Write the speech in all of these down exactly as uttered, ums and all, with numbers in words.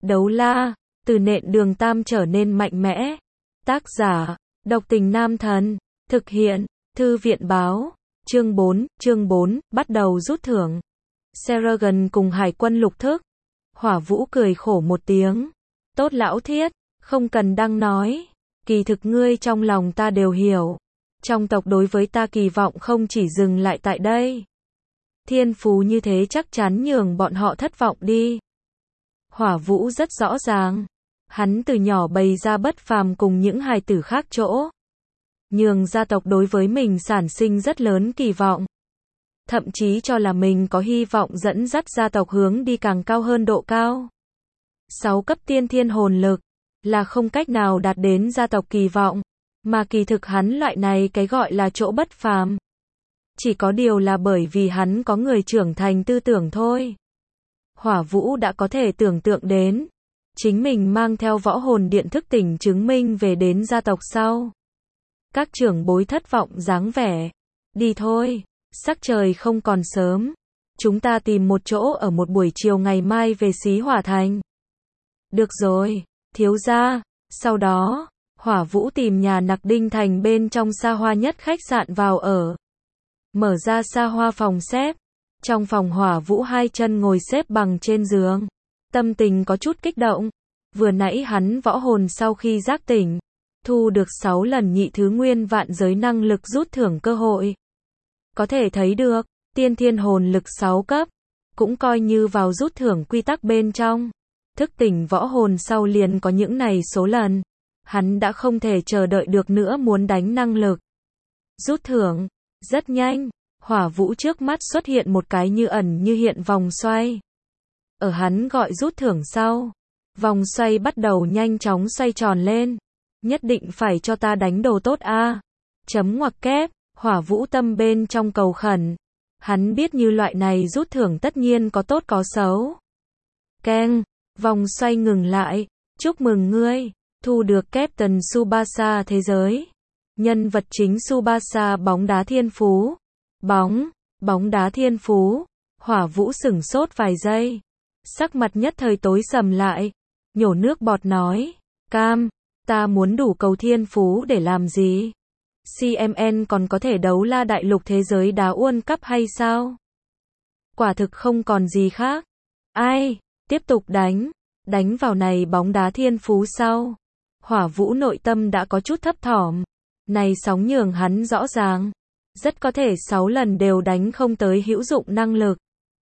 Đấu la, từ nện đường tam trở nên mạnh mẽ. Tác giả, độc tình nam thần. Thực hiện, thư viện báo. Chương bốn, chương bốn, bắt đầu rút thưởng. Seragon cùng hải quân lục thức. Hỏa Vũ cười khổ một tiếng. Tốt lão thiết, không cần đăng nói. Kỳ thực ngươi trong lòng ta đều hiểu. Trong tộc đối với ta kỳ vọng không chỉ dừng lại tại đây. Thiên phú như thế chắc chắn nhường bọn họ thất vọng đi. Hỏa Vũ rất rõ ràng. Hắn từ nhỏ bày ra bất phàm cùng những hài tử khác chỗ. Nhường gia tộc đối với mình sản sinh rất lớn kỳ vọng. Thậm chí cho là mình có hy vọng dẫn dắt gia tộc hướng đi càng cao hơn độ cao. Sáu cấp tiên thiên hồn lực là không cách nào đạt đến gia tộc kỳ vọng, mà kỳ thực hắn loại này cái gọi là chỗ bất phàm. Chỉ có điều là bởi vì hắn có người trưởng thành tư tưởng thôi. Hỏa Vũ đã có thể tưởng tượng đến, chính mình mang theo võ hồn điện thức tỉnh chứng minh về đến gia tộc sau. Các trưởng bối thất vọng dáng vẻ. Đi thôi, sắc trời không còn sớm. Chúng ta tìm một chỗ ở một buổi chiều ngày mai về Xí Hỏa Thành. Được rồi, thiếu gia. Sau đó, Hỏa Vũ tìm nhà nặc đinh thành bên trong xa hoa nhất khách sạn vào ở. Mở ra xa hoa phòng xếp. Trong phòng Hỏa Vũ hai chân ngồi xếp bằng trên giường. Tâm tình có chút kích động. Vừa nãy hắn võ hồn sau khi giác tỉnh, thu được sáu lần nhị thứ nguyên vạn giới năng lực rút thưởng cơ hội. Có thể thấy được, tiên thiên hồn lực sáu cấp, cũng coi như vào rút thưởng quy tắc bên trong. Thức tỉnh võ hồn sau liền có những này số lần. Hắn đã không thể chờ đợi được nữa muốn đánh năng lực. Rút thưởng, rất nhanh, Hỏa Vũ trước mắt xuất hiện một cái như ẩn như hiện vòng xoay. Ở hắn gọi rút thưởng sau, vòng xoay bắt đầu nhanh chóng xoay tròn lên. Nhất định phải cho ta đánh đồ tốt a. Chấm ngoặc kép, Hỏa Vũ tâm bên trong cầu khẩn. Hắn biết như loại này rút thưởng tất nhiên có tốt có xấu. Keng, vòng xoay ngừng lại. Chúc mừng ngươi, thu được Captain Tsubasa thế giới. Nhân vật chính Tsubasa bóng đá thiên phú. Bóng, bóng đá thiên phú. Hỏa Vũ sửng sốt vài giây. Sắc mặt nhất thời tối sầm lại. Nhổ nước bọt nói. Cam, ta muốn đủ cầu thiên phú để làm gì? xê em en còn có thể đấu la đại lục thế giới đá World Cup hay sao? Quả thực không còn gì khác. Ai, tiếp tục đánh. Đánh vào này bóng đá thiên phú sau. Hỏa Vũ nội tâm đã có chút thấp thỏm. Này sóng nhường hắn rõ ràng. Rất có thể sáu lần đều đánh không tới hữu dụng năng lực.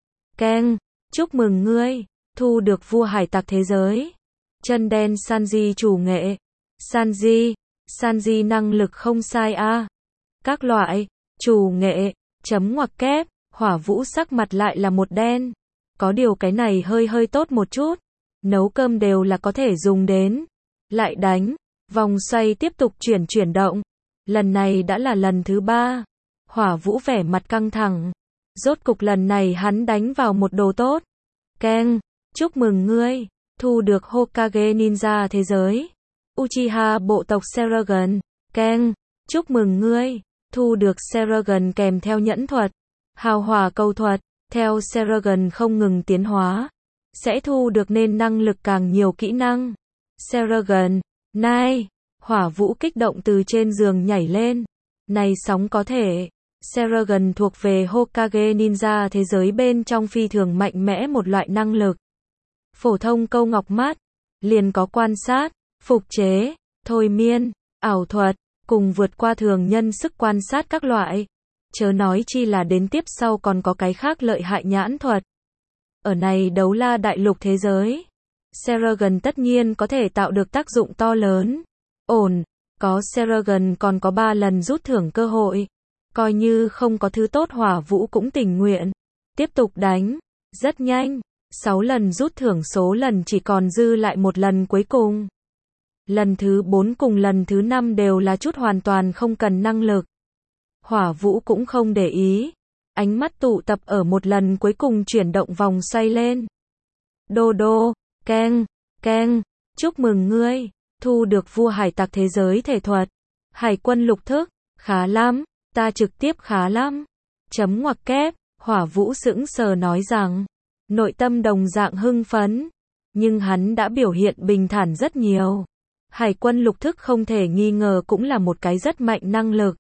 Keng, chúc mừng ngươi, thu được vua hải tặc thế giới. Chân đen Sanji chủ nghệ. Sanji, Sanji năng lực không sai a. À. Các loại, chủ nghệ, chấm ngoặc kép, Hỏa Vũ sắc mặt lại là một đen. Có điều cái này hơi hơi tốt một chút. Nấu cơm đều là có thể dùng đến. Lại đánh, vòng xoay tiếp tục chuyển chuyển động. Lần này đã là lần thứ ba. Hỏa Vũ vẻ mặt căng thẳng. Rốt cục lần này hắn đánh vào một đồ tốt. Keng, chúc mừng ngươi, thu được Hokage Ninja thế giới. Uchiha bộ tộc Seragon. Keng, chúc mừng ngươi, thu được Seragon kèm theo nhẫn thuật. Hào hỏa cầu thuật, theo Seragon không ngừng tiến hóa, sẽ thu được nên năng lực càng nhiều kỹ năng. Seragon, nai, Hỏa Vũ kích động từ trên giường nhảy lên. Này sóng có thể. Seragon thuộc về Hokage Ninja thế giới bên trong phi thường mạnh mẽ một loại năng lực. Phổ thông câu ngọc mắt, liền có quan sát, phục chế, thôi miên, ảo thuật, cùng vượt qua thường nhân sức quan sát các loại. Chớ nói chi là đến tiếp sau còn có cái khác lợi hại nhãn thuật. Ở này đấu la đại lục thế giới, Seragon tất nhiên có thể tạo được tác dụng to lớn. Ổn, có Seragon còn có ba lần rút thưởng cơ hội. Coi như không có thứ tốt Hỏa Vũ cũng tình nguyện. Tiếp tục đánh. Rất nhanh. sáu lần rút thưởng số lần chỉ còn dư lại một lần cuối cùng. Lần thứ bốn cùng lần thứ năm đều là chút hoàn toàn không cần năng lực. Hỏa Vũ cũng không để ý. Ánh mắt tụ tập ở một lần cuối cùng chuyển động vòng xoay lên. Đô đô, keng, keng, chúc mừng ngươi, thu được vua hải tặc thế giới thể thuật. Hải quân lục thức, khá lắm. Ta trực tiếp khá lắm. Chấm ngoặc kép, Hỏa Vũ sững sờ nói rằng, nội tâm đồng dạng hưng phấn. nhưng hắn đã biểu hiện bình thản rất nhiều. Hải quân lục thức không thể nghi ngờ cũng là một cái rất mạnh năng lực.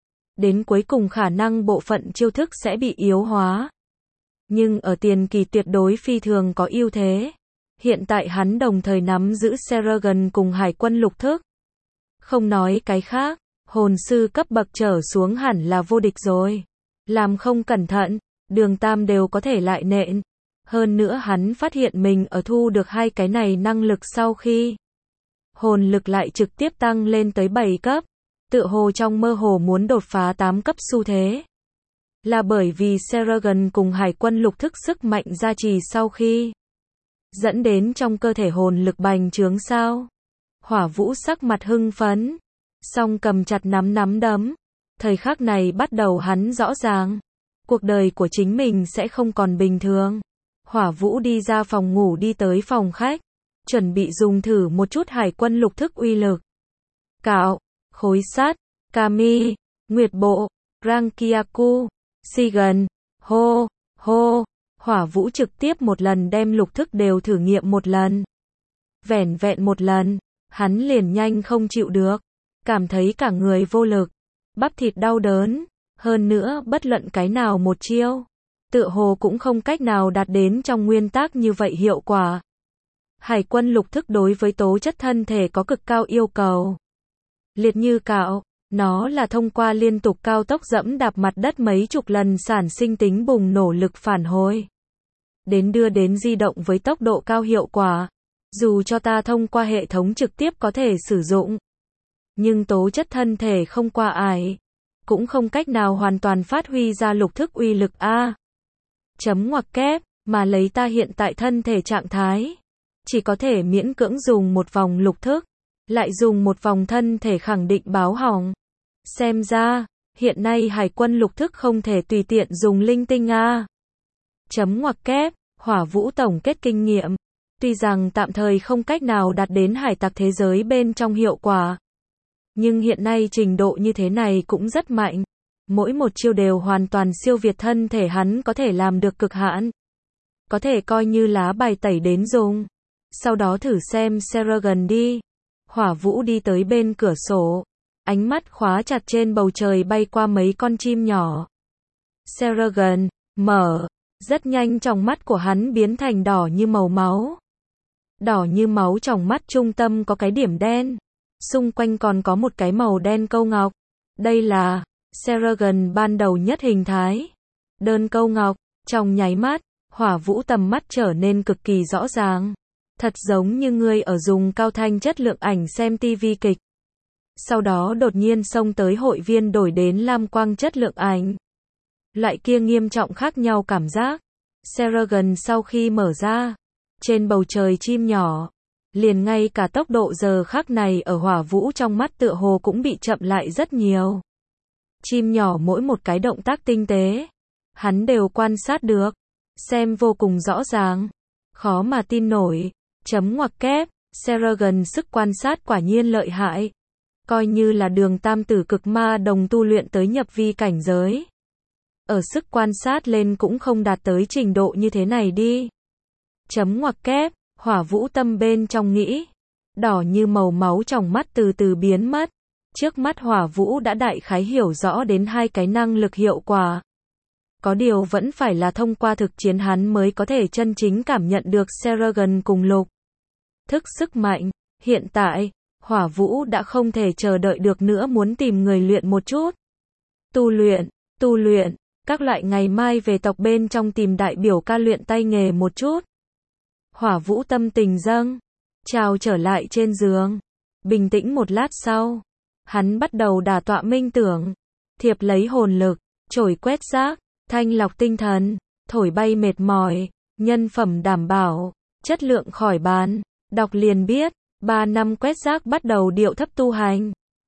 Đến cuối cùng khả năng bộ phận chiêu thức sẽ bị yếu hóa. Nhưng ở tiền kỳ tuyệt đối phi thường có ưu thế. Hiện tại hắn đồng thời nắm giữ Seragon cùng hải quân lục thức. Không nói cái khác, hồn sư cấp bậc trở xuống hẳn là vô địch rồi. Làm không cẩn thận, đường tam đều có thể lại nện. Hơn nữa hắn phát hiện mình ở thu được hai cái này năng lực sau khi hồn lực lại trực tiếp tăng lên tới bảy cấp. Tựa hồ trong mơ hồ muốn đột phá tám cấp xu thế. Là bởi vì Seragon cùng hải quân lục thức sức mạnh gia trì sau khi dẫn đến trong cơ thể hồn lực bành trướng sao. Hỏa Vũ sắc mặt hưng phấn, song cầm chặt nắm nắm đấm. Thời khắc này bắt đầu hắn rõ ràng, cuộc đời của chính mình sẽ không còn bình thường. Hỏa Vũ đi ra phòng ngủ đi tới phòng khách, chuẩn bị dùng thử một chút hải quân lục thức uy lực. Cạo, khối sắt, Kami, Nguyệt Bộ, Rankiaku, Sigan, hô, hô. Hỏa Vũ trực tiếp một lần đem lục thức đều thử nghiệm một lần. Vẻn vẹn một lần, hắn liền nhanh không chịu được, cảm thấy cả người vô lực, bắp thịt đau đớn, hơn nữa bất luận cái nào một chiêu, tựa hồ cũng không cách nào đạt đến trong nguyên tắc như vậy hiệu quả. Hải quân lục thức đối với tố chất thân thể có cực cao yêu cầu. Liệt như cạo, nó là thông qua liên tục cao tốc dẫm đạp mặt đất mấy chục lần sản sinh tính bùng nổ lực phản hồi. Đến đưa đến di động với tốc độ cao hiệu quả. Dù cho ta thông qua hệ thống trực tiếp có thể sử dụng. Nhưng tố chất thân thể không qua ải. Cũng không cách nào hoàn toàn phát huy ra lục thức uy lực A. Chấm ngoặc kép, mà lấy ta hiện tại thân thể trạng thái. Chỉ có thể miễn cưỡng dùng một vòng lục thức. Lại dùng một vòng thân thể khẳng định báo hỏng. Xem ra, hiện nay hải quân lục thức không thể tùy tiện dùng linh tinh A. Chấm ngoặc kép, Hỏa Vũ tổng kết kinh nghiệm. Tuy rằng tạm thời không cách nào đạt đến hải tặc thế giới bên trong hiệu quả. Nhưng hiện nay trình độ như thế này cũng rất mạnh. Mỗi một chiêu đều hoàn toàn siêu việt thân thể hắn có thể làm được cực hạn. Có thể coi như lá bài tẩy đến dùng. Sau đó thử xem Seragon đi. Hỏa Vũ đi tới bên cửa sổ. Ánh mắt khóa chặt trên bầu trời bay qua mấy con chim nhỏ. Seragon, mở. Rất nhanh trong mắt của hắn biến thành đỏ như màu máu. Đỏ như máu trong mắt trung tâm có cái điểm đen. Xung quanh còn có một cái màu đen câu ngọc. Đây là Seragon ban đầu nhất hình thái. Đơn câu ngọc, trong nháy mắt, Hỏa Vũ tầm mắt trở nên cực kỳ rõ ràng. Thật giống như ngươi ở dùng cao thanh chất lượng ảnh xem tivi kịch. Sau đó đột nhiên xông tới hội viên đổi đến lam quang chất lượng ảnh. Loại kia nghiêm trọng khác nhau cảm giác. Seragon sau khi mở ra, trên bầu trời chim nhỏ, liền ngay cả tốc độ giờ khắc này ở Hỏa Vũ trong mắt tựa hồ cũng bị chậm lại rất nhiều. Chim nhỏ mỗi một cái động tác tinh tế, hắn đều quan sát được, xem vô cùng rõ ràng, khó mà tin nổi. Chấm ngoặc kép, Seragon sức quan sát quả nhiên lợi hại. Coi như là đường tam tử cực ma đồng tu luyện tới nhập vi cảnh giới. Ở sức quan sát lên cũng không đạt tới trình độ như thế này đi. Chấm ngoặc kép, Hỏa Vũ tâm bên trong nghĩ. Đỏ như màu máu trong mắt từ từ biến mất. Trước mắt Hỏa Vũ đã đại khái hiểu rõ đến hai cái năng lực hiệu quả. Có điều vẫn phải là thông qua thực chiến hắn mới có thể chân chính cảm nhận được Seragon cùng lục thức sức mạnh. Hiện tại, Hỏa Vũ đã không thể chờ đợi được nữa muốn tìm người luyện một chút. Tu luyện, tu luyện, các loại ngày mai về tộc bên trong tìm đại biểu ca luyện tay nghề một chút. Hỏa Vũ tâm tình dâng, trào trở lại trên giường. Bình tĩnh một lát sau, hắn bắt đầu đả tọa minh tưởng, thiệp lấy hồn lực, trổi quét rác, thanh lọc tinh thần, thổi bay mệt mỏi, nhân phẩm đảm bảo, chất lượng khỏi bàn, đọc liền biết. Ba năm quét rác bắt đầu điệu thấp tu hành.